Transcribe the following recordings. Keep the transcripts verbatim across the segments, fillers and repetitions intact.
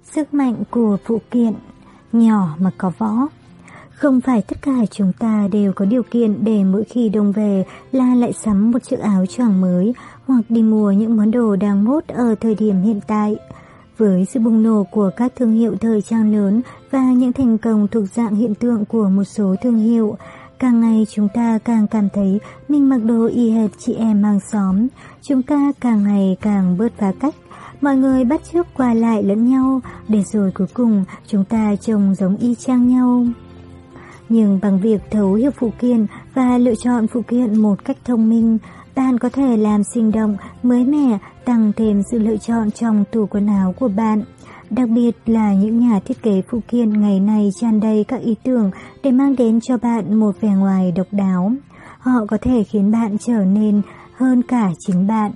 Sức mạnh của phụ kiện, nhỏ mà có võ. Không phải tất cả chúng ta đều có điều kiện để mỗi khi đông về là lại sắm một chiếc áo choàng mới hoặc đi mua những món đồ đang hot ở thời điểm hiện tại. Với sự bùng nổ của các thương hiệu thời trang lớn và những thành công thuộc dạng hiện tượng của một số thương hiệu, càng ngày chúng ta càng cảm thấy mình mặc đồ y hệt chị em hàng xóm. Chúng ta càng ngày càng bớt phá cách. Mọi người bắt chước qua lại lẫn nhau, để rồi cuối cùng chúng ta trông giống y chang nhau. Nhưng bằng việc thấu hiểu phụ kiện và lựa chọn phụ kiện một cách thông minh, bạn có thể làm sinh động, mới mẻ, tăng thêm sự lựa chọn trong tủ quần áo của bạn. Đặc biệt là những nhà thiết kế phụ kiện ngày nay tràn đầy các ý tưởng để mang đến cho bạn một vẻ ngoài độc đáo. Họ có thể khiến bạn trở nên hơn cả chính bạn.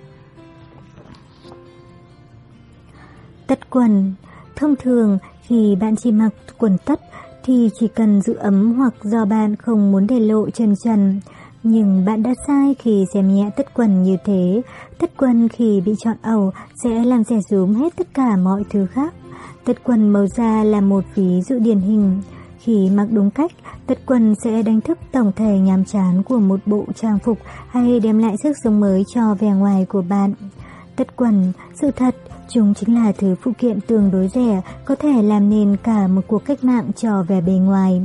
Tất quần. Thông thường, khi bạn chỉ mặc quần tất thì chỉ cần giữ ấm hoặc do bạn không muốn để lộ chân trần. Nhưng bạn đã sai khi xem nhẹ tất quần như thế. Tất quần khi bị chọn ẩu sẽ làm rẻ rúm hết tất cả mọi thứ khác. Tất quần màu da là một ví dụ điển hình. Khi mặc đúng cách, tất quần sẽ đánh thức tổng thể nhàm chán của một bộ trang phục hay đem lại sức sống mới cho vẻ ngoài của bạn. Tất quần, sự thật, chúng chính là thứ phụ kiện tương đối rẻ, có thể làm nên cả một cuộc cách mạng cho vẻ bề ngoài.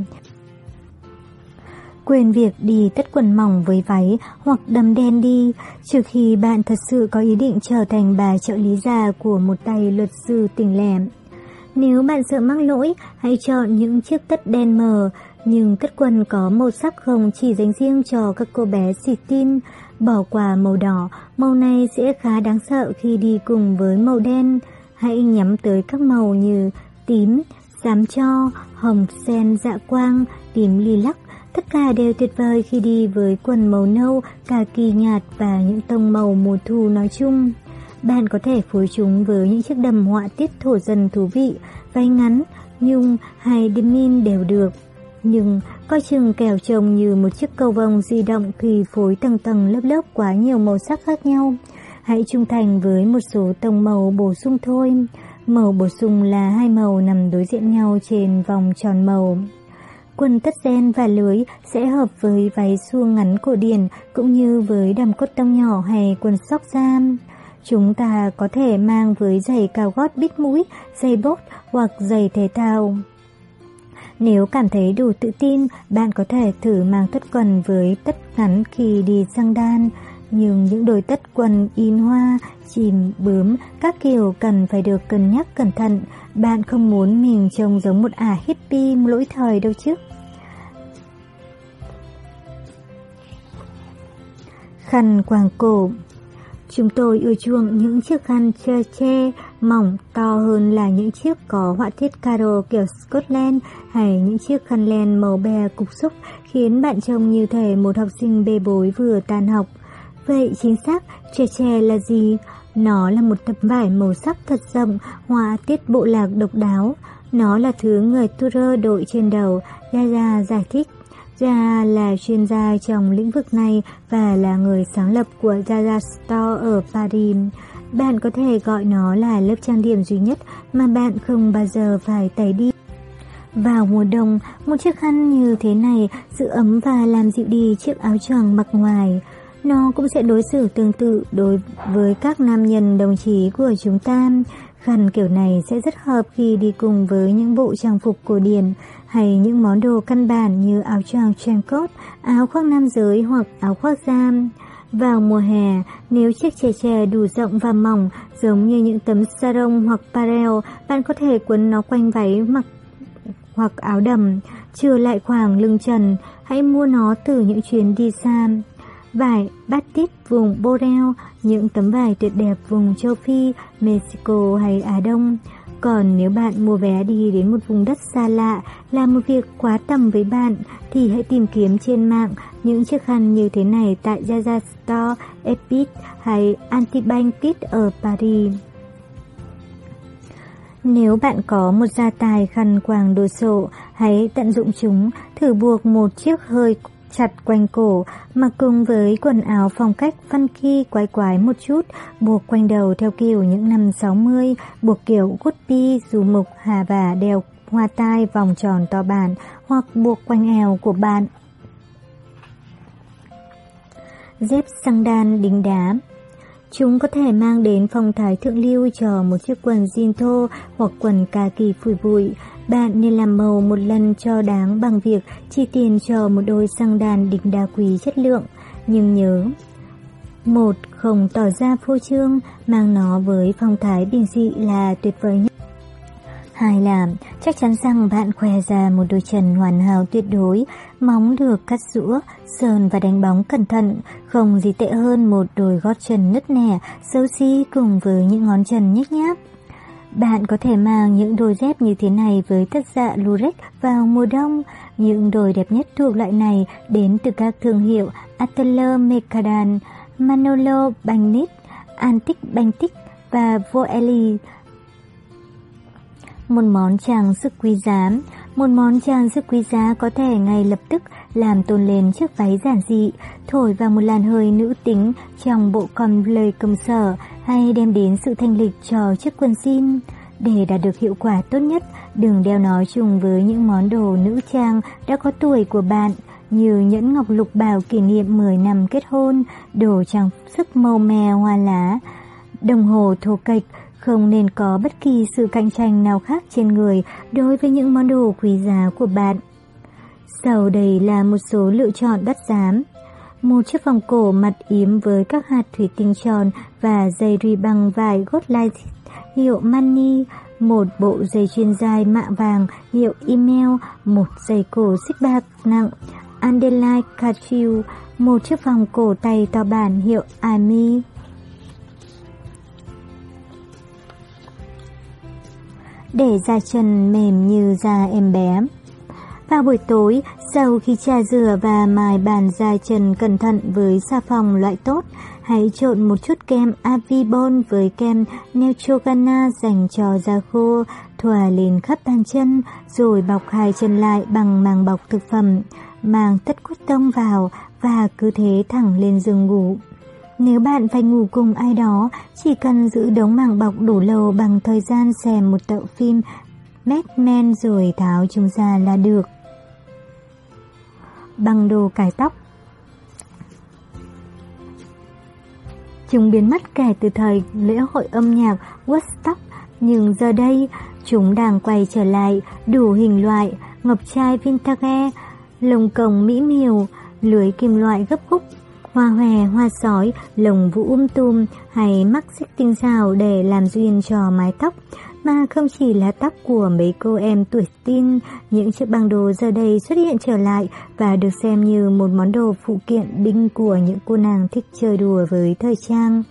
Quên việc đi tất quần mỏng với váy hoặc đầm đen đi, trừ khi bạn thật sự có ý định trở thành bà trợ lý già của một tay luật sư tỉnh lẻ. Nếu bạn sợ mắc lỗi, hãy chọn những chiếc tất đen mờ, nhưng tất quần có màu sắc không chỉ dành riêng cho các cô bé xịt tin. Bỏ qua màu đỏ, màu này sẽ khá đáng sợ khi đi cùng với màu đen. Hãy nhắm tới các màu như tím, xám tro, hồng sen dạ quang, tím lilac. Tất cả đều tuyệt vời khi đi với quần màu nâu, cà kỳ nhạt và những tông màu mùa thu nói chung. Bạn có thể phối chúng với những chiếc đầm họa tiết thổ dân thú vị, váy ngắn, nhung hay denim đều được. Nhưng coi chừng kẻo trông như một chiếc cầu vồng di động khi phối tầng tầng lớp lớp quá nhiều màu sắc khác nhau. Hãy trung thành với một số tông màu bổ sung thôi. Màu bổ sung là hai màu nằm đối diện nhau trên vòng tròn màu. Quần tất ren và lưới sẽ hợp với váy suông ngắn cổ điển cũng như với đầm cốt tông nhỏ hay quần sóc da. Chúng ta có thể mang với giày cao gót bít mũi, giày bốt hoặc giày thể thao. Nếu cảm thấy đủ tự tin, bạn có thể thử mang tất quần với tất ngắn khi đi sang đan. Nhưng những đôi tất quần in hoa, chìm, bướm, các kiểu cần phải được cân nhắc cẩn thận. Bạn không muốn mình trông giống một ả hippie lỗi thời đâu chứ. Khăn quàng cổ. Chúng tôi ưa chuộng những chiếc khăn che che, mỏng, to hơn là những chiếc có họa tiết caro kiểu Scotland hay những chiếc khăn len màu be cục xúc khiến bạn trông như thể một học sinh bê bối vừa tan học. Vậy chính xác, che che là gì? Nó là một tập vải màu sắc thật rộng, họa tiết bộ lạc độc đáo. Nó là thứ người Tudor đội trên đầu, Yaya giải thích. Yaya là chuyên gia trong lĩnh vực này và là người sáng lập của Yaya Store ở Paris. Bạn có thể gọi nó là lớp trang điểm duy nhất mà bạn không bao giờ phải tẩy đi. Vào mùa đông, một chiếc khăn như thế này giữ ấm và làm dịu đi chiếc áo choàng mặc ngoài. Nó cũng sẽ đối xử tương tự đối với các nam nhân đồng chí của chúng ta. Khăn kiểu này sẽ rất hợp khi đi cùng với những bộ trang phục cổ điển hay những món đồ căn bản như áo choàng trenchcoat, áo khoác nam giới hoặc áo khoác da. Vào mùa hè, nếu chiếc chè chè đủ rộng và mỏng giống như những tấm sarong hoặc parel, bạn có thể quấn nó quanh váy mặc hoặc áo đầm, trừ lại khoảng lưng trần. Hãy mua nó từ những chuyến đi xa. Vải batik vùng Borel, những tấm vải tuyệt đẹp vùng châu Phi, Mexico hay Á Đông. Còn nếu bạn mua vé đi đến một vùng đất xa lạ là một việc quá tầm với bạn, thì hãy tìm kiếm trên mạng những chiếc khăn như thế này tại Yaya Store, Epit hay Antibank Kit ở Paris. Nếu bạn có một gia tài khăn quàng đồ sộ, hãy tận dụng chúng, thử buộc một chiếc hơi chặt quanh cổ, mặc cùng với quần áo phong cách funky quái quái một chút, buộc quanh đầu theo kiểu những năm sáu mươi, buộc kiểu guppy, dù mục, hà và đeo hoa tai vòng tròn to bản, hoặc buộc quanh eo của bạn. Dép xăng đan đính đá. Chúng có thể mang đến phong thái thượng lưu cho một chiếc quần jean thô hoặc quần kaki phủi bụi. Bạn nên làm màu một lần cho đáng bằng việc chi tiền cho một đôi xăng đan đính đá quý chất lượng. Nhưng nhớ, một, không tỏ ra phô trương, mang nó với phong thái bình dị là tuyệt vời nhất. Hai là chắc chắn rằng bạn khoe ra một đôi chân hoàn hảo tuyệt đối, móng được cắt rũa, sơn và đánh bóng cẩn thận, không gì tệ hơn một đôi gót chân nứt nẻ, xấu xí cùng với những ngón chân nhếch nhác. Bạn có thể mang những đôi dép như thế này với tất dạ lurex vào mùa đông. Những đôi đẹp nhất thuộc loại này đến từ các thương hiệu Atelier Mekadan, Manolo Bagnis, Antique Bagnis và Voeli. Một món trang sức quý giá. Một món trang sức quý giá có thể ngay lập tức làm tôn lên chiếc váy giản dị, thổi vào một làn hơi nữ tính trong bộ con lời công sở, hay đem đến sự thanh lịch cho chiếc quần jean. Để đạt được hiệu quả tốt nhất, đừng đeo nó chung với những món đồ nữ trang đã có tuổi của bạn, như nhẫn ngọc lục bảo kỷ niệm mười năm kết hôn, đồ trang sức màu mè hoa lá, đồng hồ thô kệch. Không nên có bất kỳ sự cạnh tranh nào khác trên người đối với những món đồ quý giá của bạn. Sau đây là một số lựa chọn đắt giá. Một chiếc vòng cổ mặt yếm với các hạt thủy tinh tròn và dây ruy bằng vải Gotlight hiệu Mani, một bộ dây chuyền dài mạ vàng hiệu Email, một dây cổ xích bạc nặng Andelite Cartier, một chiếc vòng cổ tay to bản hiệu Ami. Để da chân mềm như da em bé. Vào buổi tối, sau khi chà rửa và mài bàn da chân cẩn thận với xà phòng loại tốt, hãy trộn một chút kem Avibon với kem Neutrogena dành cho da khô, thoa lên khắp bàn chân, rồi bọc hai chân lại bằng màng bọc thực phẩm, mang tất cốt tông vào và cứ thế thẳng lên giường ngủ. Nếu bạn phải ngủ cùng ai đó, chỉ cần giữ đống màng bọc đủ lâu bằng thời gian xem một tậu phim Mad Men rồi tháo chúng ra là được. Băng đồ cài tóc. Chúng biến mất kể từ thời lễ hội âm nhạc Woodstock, nhưng giờ đây chúng đang quay trở lại, đủ hình loại, ngọc trai vintage, lồng cồng mỹ miều, lưới kim loại gấp khúc, hoa hòe, hoa sói, lồng vũ um tùm hay mắc xích tinh xảo để làm duyên cho mái tóc. Mà không chỉ là tóc của mấy cô em tuổi teen, những chiếc băng đồ giờ đây xuất hiện trở lại và được xem như một món đồ phụ kiện đinh của những cô nàng thích chơi đùa với thời trang.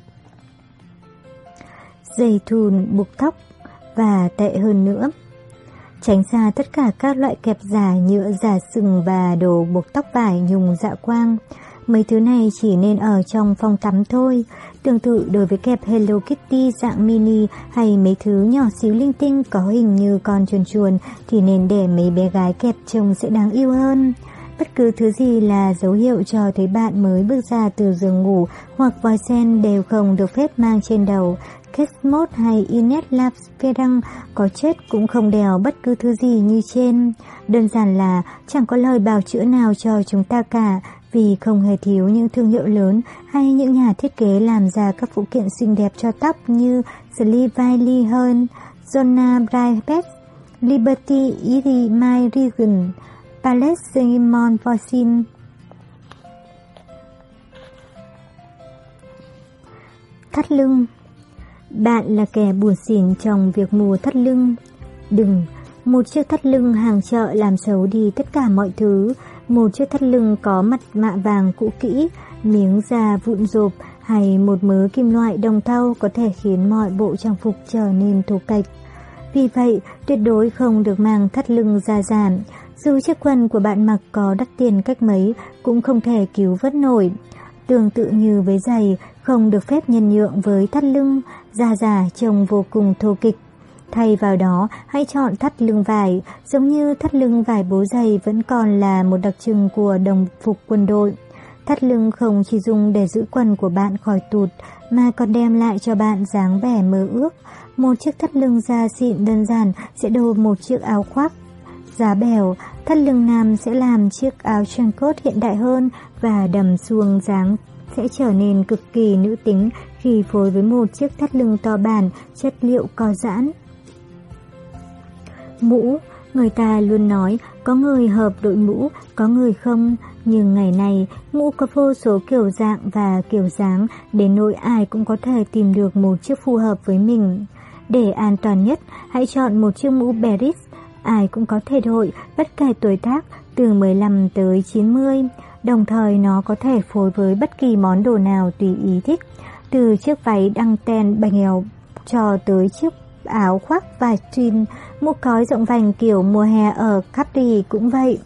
Dây thun buộc tóc, và tệ hơn nữa, tránh xa tất cả các loại kẹp giả nhựa, giả sừng và đồ buộc tóc vải nhung dạ quang. Mấy thứ này chỉ nên ở trong phòng tắm thôi. Tương tự đối với kẹp Hello Kitty dạng mini hay mấy thứ nhỏ xíu linh tinh có hình như con chuồn chuồn thì nên để mấy bé gái kẹp trông sẽ đáng yêu hơn. Bất cứ thứ gì là dấu hiệu cho thấy bạn mới bước ra từ giường ngủ hoặc vòi sen đều không được phép mang trên đầu. Kate Moss hay Ines Lafferang có chết cũng không đeo bất cứ thứ gì như trên. Đơn giản là chẳng có lời bào chữa nào cho chúng ta cả, vì không hề thiếu những thương hiệu lớn hay những nhà thiết kế làm ra các phụ kiện xinh đẹp cho tóc như Sleevey Hearn, Zona Brightbest, Liberty Easy My Regan, Palette Simon Voisin. Thắt lưng. Bạn là kẻ buồn xỉn trong việc mua thắt lưng. Đừng, một chiếc thắt lưng hàng chợ làm xấu đi tất cả mọi thứ. Một chiếc thắt lưng có mặt mạ vàng cũ kỹ, miếng da vụn rộp hay một mớ kim loại đồng thau có thể khiến mọi bộ trang phục trở nên thô kệch. Vì vậy, tuyệt đối không được mang thắt lưng da giảm. Dù chiếc quần của bạn mặc có đắt tiền cách mấy cũng không thể cứu vớt nổi. Tương tự như với giày, không được phép nhân nhượng với thắt lưng, da giả trông vô cùng thô kịch. Thay vào đó, hãy chọn thắt lưng vải, giống như thắt lưng vải bố giày vẫn còn là một đặc trưng của đồng phục quân đội. Thắt lưng không chỉ dùng để giữ quần của bạn khỏi tụt, mà còn đem lại cho bạn dáng vẻ mơ ước. Một chiếc thắt lưng da xịn đơn giản sẽ đồ một chiếc áo khoác giá bèo. Thắt lưng nam sẽ làm chiếc áo trenchcoat hiện đại hơn và đầm suông dáng sẽ trở nên cực kỳ nữ tính khi phối với một chiếc thắt lưng to bản, chất liệu co giãn. Mũ, người ta luôn nói có người hợp đội mũ, có người không, nhưng ngày này mũ có vô số kiểu dạng và kiểu dáng, đến nỗi ai cũng có thể tìm được một chiếc phù hợp với mình. Để an toàn nhất, hãy chọn một chiếc mũ Beris, ai cũng có thể đội, bất kể tuổi tác, từ mười lăm tới chín mươi. Đồng thời nó có thể phối với bất kỳ món đồ nào tùy ý thích, từ chiếc váy đăng ten bành eo cho tới chiếc áo khoác vải jean. Mũ cói rộng vành kiểu mùa hè ở Capri cũng vậy.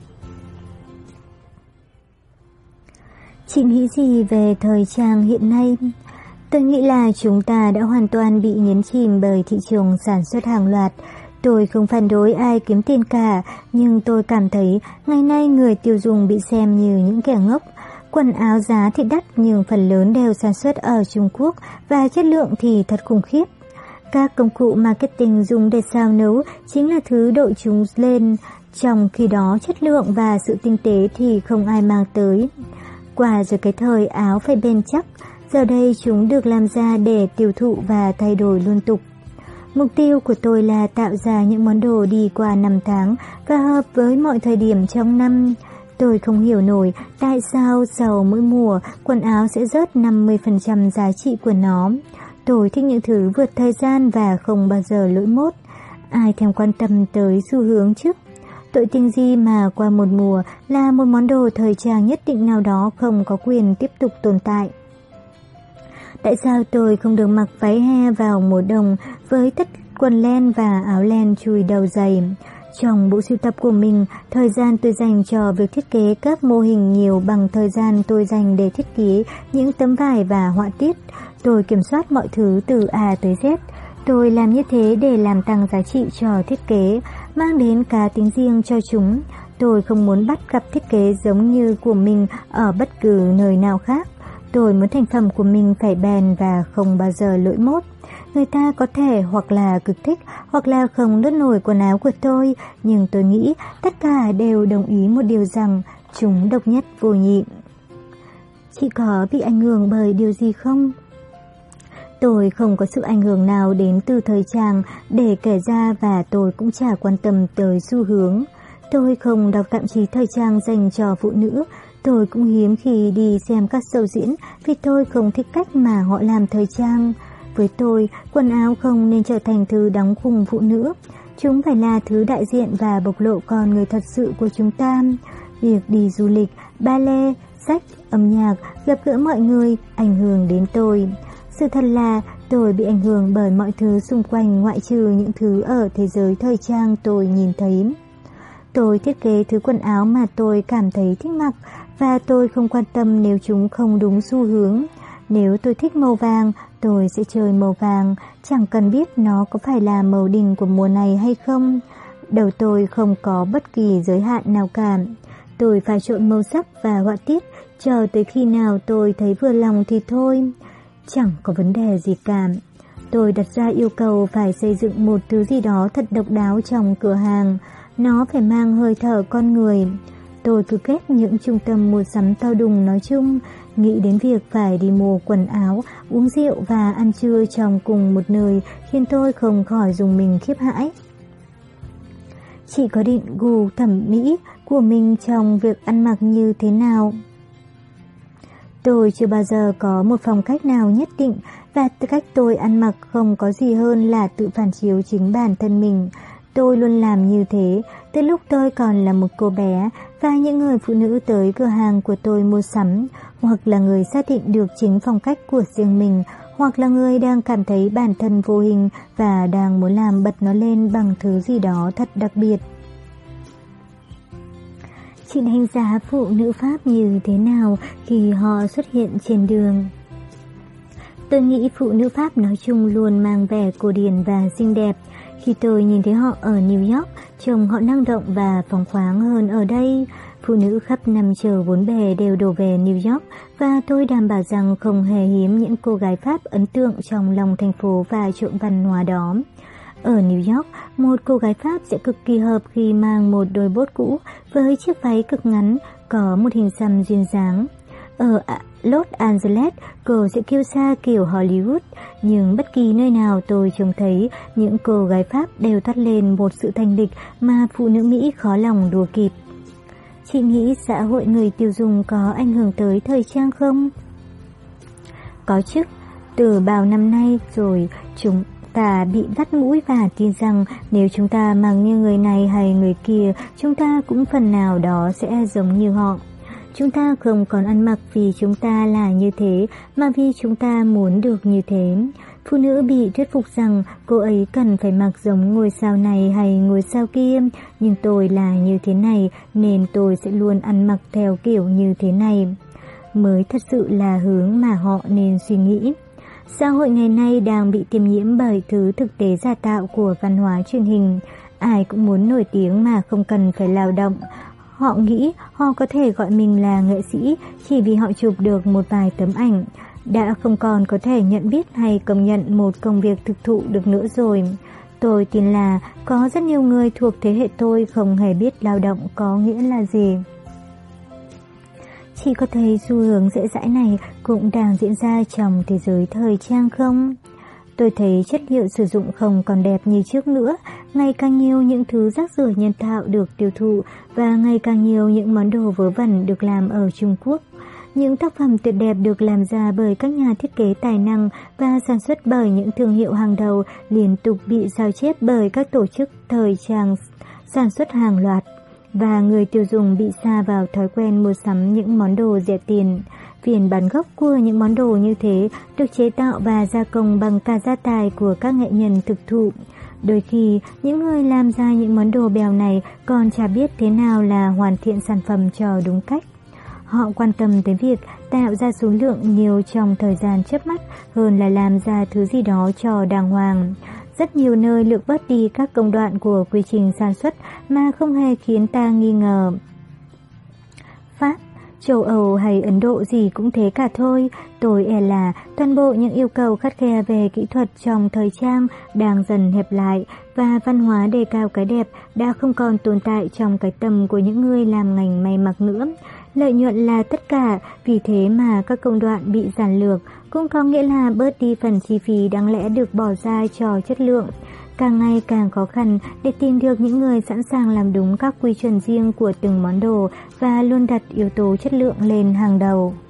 Chị nghĩ gì về thời trang hiện nay? Tôi nghĩ là chúng ta đã hoàn toàn bị nhấn chìm bởi thị trường sản xuất hàng loạt. Tôi không phản đối ai kiếm tiền cả, nhưng tôi cảm thấy ngày nay người tiêu dùng bị xem như những kẻ ngốc. Quần áo giá thì đắt nhưng phần lớn đều sản xuất ở Trung Quốc và chất lượng thì thật khủng khiếp. Các công cụ marketing dùng để xào nấu chính là thứ đội chúng lên, trong khi đó chất lượng và sự tinh tế thì không ai mang tới. Qua rồi cái thời áo phải bền chắc, giờ đây chúng được làm ra để tiêu thụ và thay đổi liên tục. Mục tiêu của tôi là tạo ra những món đồ đi qua năm tháng và hợp với mọi thời điểm trong năm. Tôi không hiểu nổi tại sao sau mỗi mùa quần áo sẽ rớt năm mươi phần trăm giá trị của nó. Tôi thích những thứ vượt thời gian và không bao giờ lỗi mốt. Ai thèm quan tâm tới xu hướng chứ? Tội tình gì mà qua một mùa là một món đồ thời trang nhất định nào đó không có quyền tiếp tục tồn tại. Tại sao tôi không được mặc váy he vào mùa đông với tất quần len và áo len chùi đầu dày? Trong bộ sưu tập của mình, thời gian tôi dành cho việc thiết kế các mô hình nhiều bằng thời gian tôi dành để thiết kế những tấm vải và họa tiết. Tôi kiểm soát mọi thứ từ A tới Z. Tôi làm như thế để làm tăng giá trị cho thiết kế, mang đến cá tính riêng cho chúng. Tôi không muốn bắt gặp thiết kế giống như của mình ở bất cứ nơi nào khác. Tôi muốn thành phẩm của mình phải bền và không bao giờ lỗi mốt. Người ta có thể hoặc là cực thích hoặc là không đốt nổi quần áo của tôi, nhưng tôi nghĩ tất cả đều đồng ý một điều rằng chúng độc nhất vô nhị. Chị có bị ảnh hưởng bởi điều gì không? Tôi không có sự ảnh hưởng nào đến từ thời trang để kể ra và tôi cũng chả quan tâm tới xu hướng. Tôi không đọc tạp chí thời trang dành cho phụ nữ. Tôi cũng hiếm khi đi xem các show diễn vì tôi không thích cách mà họ làm thời trang. Với tôi, quần áo không nên trở thành thứ đóng khung phụ nữ. Chúng phải là thứ đại diện và bộc lộ con người thật sự của chúng ta. Việc đi du lịch, ballet, sách, âm nhạc, gặp gỡ mọi người ảnh hưởng đến tôi. Sự thật là tôi bị ảnh hưởng bởi mọi thứ xung quanh ngoại trừ những thứ ở thế giới thời trang tôi nhìn thấy. Tôi thiết kế thứ quần áo mà tôi cảm thấy thích mặc và tôi không quan tâm nếu chúng không đúng xu hướng. Nếu tôi thích màu vàng, tôi sẽ chơi màu vàng, chẳng cần biết nó có phải là màu đình của mùa này hay không. Đầu tôi không có bất kỳ giới hạn nào cả. Tôi pha trộn màu sắc và họa tiết chờ tới khi nào tôi thấy vừa lòng thì thôi. Chẳng có vấn đề gì cả. Tôi đặt ra yêu cầu phải xây dựng một thứ gì đó thật độc đáo trong cửa hàng. Nó phải mang hơi thở con người. Tôi cứ ghét những trung tâm mua sắm to đùng nói chung. Nghĩ đến việc phải đi mua quần áo, uống rượu và ăn trưa trong cùng một nơi khiến tôi không khỏi dùng mình khiếp hãi. Chị có định gu thẩm mỹ của mình trong việc ăn mặc như thế nào? Tôi chưa bao giờ có một phong cách nào nhất định và cách tôi ăn mặc không có gì hơn là tự phản chiếu chính bản thân mình. Tôi luôn làm như thế từ lúc tôi còn là một cô bé và những người phụ nữ tới cửa hàng của tôi mua sắm hoặc là người xác định được chính phong cách của riêng mình hoặc là người đang cảm thấy bản thân vô hình và đang muốn làm bật nó lên bằng thứ gì đó thật đặc biệt. Chị đánh giá phụ nữ Pháp như thế nào khi họ xuất hiện trên đường? Tôi nghĩ phụ nữ Pháp nói chung luôn mang vẻ cổ điển và xinh đẹp. Khi tôi nhìn thấy họ ở New York, trông họ năng động và phóng khoáng hơn ở đây. Phụ nữ khắp năm châu bốn bề đều đổ về New York và tôi đảm bảo rằng không hề hiếm những cô gái Pháp ấn tượng trong lòng thành phố và trộn văn hóa đó. Ở New York, một cô gái Pháp sẽ cực kỳ hợp khi mang một đôi bốt cũ với chiếc váy cực ngắn, có một hình xăm duyên dáng. Ở Los Angeles, cô sẽ kiêu sa kiểu Hollywood, nhưng bất kỳ nơi nào tôi trông thấy những cô gái Pháp đều toát lên một sự thanh lịch mà phụ nữ Mỹ khó lòng đùa kịp. Chị nghĩ xã hội người tiêu dùng có ảnh hưởng tới thời trang không? Có chứ, từ bao năm nay rồi chúng ta bị dắt mũi và tin rằng nếu chúng ta mặc như người này hay người kia, chúng ta cũng phần nào đó sẽ giống như họ. Chúng ta không còn ăn mặc vì chúng ta là như thế, mà vì chúng ta muốn được như thế. Phụ nữ bị thuyết phục rằng cô ấy cần phải mặc giống ngôi sao này hay ngôi sao kia, nhưng tôi là như thế này nên tôi sẽ luôn ăn mặc theo kiểu như thế này. Mới thật sự là hướng mà họ nên suy nghĩ. Xã hội ngày nay đang bị tiêm nhiễm bởi thứ thực tế giả tạo của văn hóa truyền hình. Ai cũng muốn nổi tiếng mà không cần phải lao động. Họ nghĩ họ có thể gọi mình là nghệ sĩ chỉ vì họ chụp được một vài tấm ảnh. Đã không còn có thể nhận biết hay công nhận một công việc thực thụ được nữa rồi. Tôi tin là có rất nhiều người thuộc thế hệ tôi không hề biết lao động có nghĩa là gì. Chị có thấy xu hướng dễ dãi này cũng đang diễn ra trong thế giới thời trang không? Tôi thấy chất liệu sử dụng không còn đẹp như trước nữa, ngày càng nhiều những thứ rác rưởi nhân tạo được tiêu thụ và ngày càng nhiều những món đồ vớ vẩn được làm ở Trung Quốc. Những tác phẩm tuyệt đẹp được làm ra bởi các nhà thiết kế tài năng và sản xuất bởi những thương hiệu hàng đầu liên tục bị sao chép bởi các tổ chức thời trang sản xuất hàng loạt. Và người tiêu dùng bị sa vào thói quen mua sắm những món đồ rẻ tiền. Phiên bản gốc của những món đồ như thế được chế tạo và gia công bằng cả gia tài của các nghệ nhân thực thụ. Đôi khi, những người làm ra những món đồ bèo này còn chả biết thế nào là hoàn thiện sản phẩm cho đúng cách. Họ quan tâm tới việc tạo ra số lượng nhiều trong thời gian chớp mắt hơn là làm ra thứ gì đó cho đàng hoàng. Rất nhiều nơi lược bớt đi các công đoạn của quy trình sản xuất mà không hề khiến ta nghi ngờ. Pháp, châu Âu hay Ấn Độ gì cũng thế cả thôi. Tôi e là toàn bộ những yêu cầu khắt khe về kỹ thuật trong thời trang đang dần hẹp lại và văn hóa đề cao cái đẹp đã không còn tồn tại trong cái tâm của những người làm ngành may mặc nữa. Lợi nhuận là tất cả, vì thế mà các công đoạn bị giản lược cũng có nghĩa là bớt đi phần chi phí đáng lẽ được bỏ ra cho chất lượng. Càng ngày càng khó khăn để tìm được những người sẵn sàng làm đúng các quy chuẩn riêng của từng món đồ và luôn đặt yếu tố chất lượng lên hàng đầu.